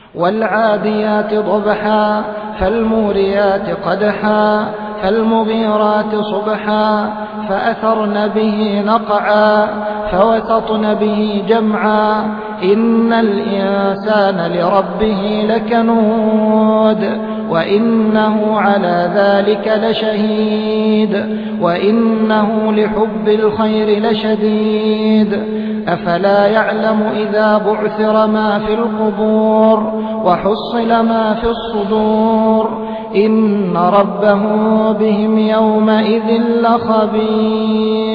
والعاديات ضبحا فالموريات قدحا فالمغيرات صبحا فأثرن به نقعا فوسطن به جمعا إن الإنسان لربه لكنود وإنه على ذلك لشهيد وإنه لحب الخير لشديد أفلا يعلم إذا بعثر ما في القبور وحصل ما في الصدور إن ربه بهم يومئذ لخبير.